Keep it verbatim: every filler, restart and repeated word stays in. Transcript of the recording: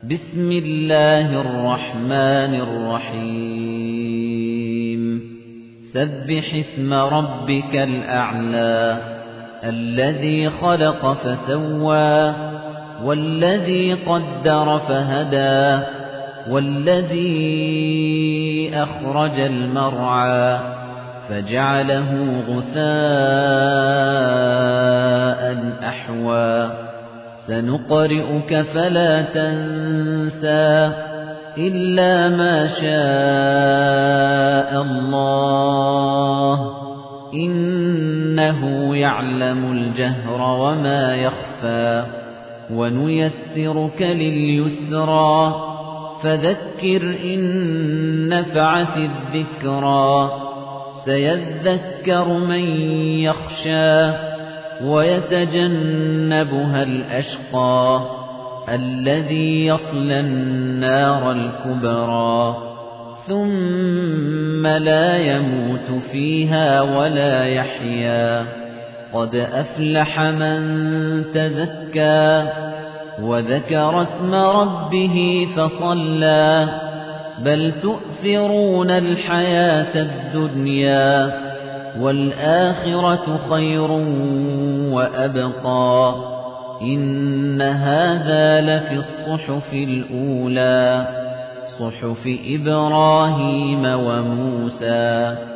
بسم الله الرحمن الرحيم سبح اسم ربك الأعلى الذي خلق فسوى والذي قدر فهدى والذي أخرج المرعى فجعله غثاء أحوى سنقرئك فلا تنسى إلا ما شاء الله إنه يعلم الجهر وما يخفى ونيسرك لليسرى فذكر إن نفعت الذكرى سيذكر من يخشى ويتجنبها الأشقى الذي يصلى النار الكبرى ثم لا يموت فيها ولا يحيا قد أفلح من تزكى وذكر اسم ربه فصلى بل تؤثرون الحياة الدنيا والآخرة خير وأبقى إن هذا لفي الصحف الأولى صحف إبراهيم وموسى